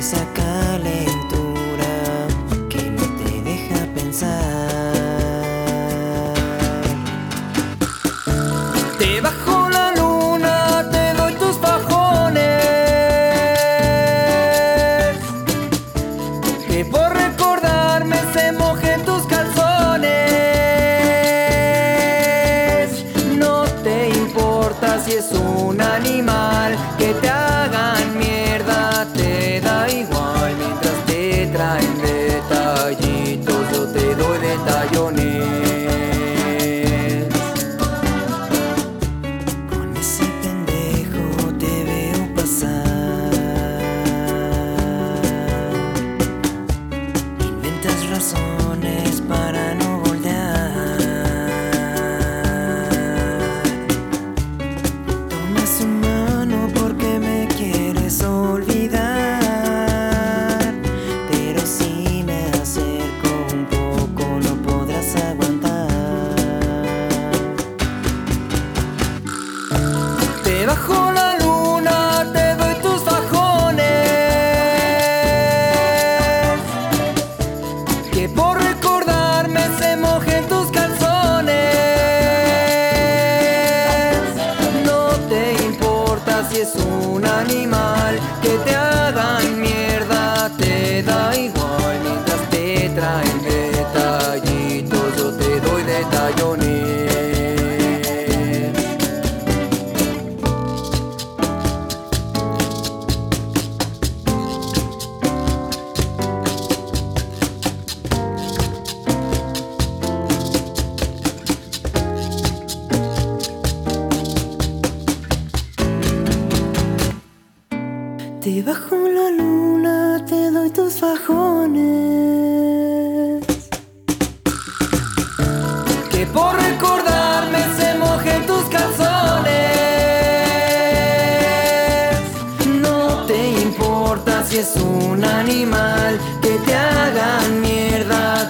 esa calentura que no te deja pensar. Debajo la luna te doy tus fajones, que por recordarme se mojen tus calzones. No te importa si es un animal, que te hagan mierda te da igual. Mientras te traen detallitos, yo te doy detallones. Con ese pendejo te veo pasar, inventas razones para no voltear. Toma su mano porque me quieres olvidar, pero si me acerco un poco no podrás aguantar. Debajo la luna te doy tus fajones, que por recordarme se mojen tus calzones. No te importa si es un animal, que te hagan mierda te da igual. Mientras te traen detallitos, yo te doy detallones. Debajo la luna te doy tus fajones, que por recordarme se mojen tus calzones. No te importa si es un animal, que te hagan mierda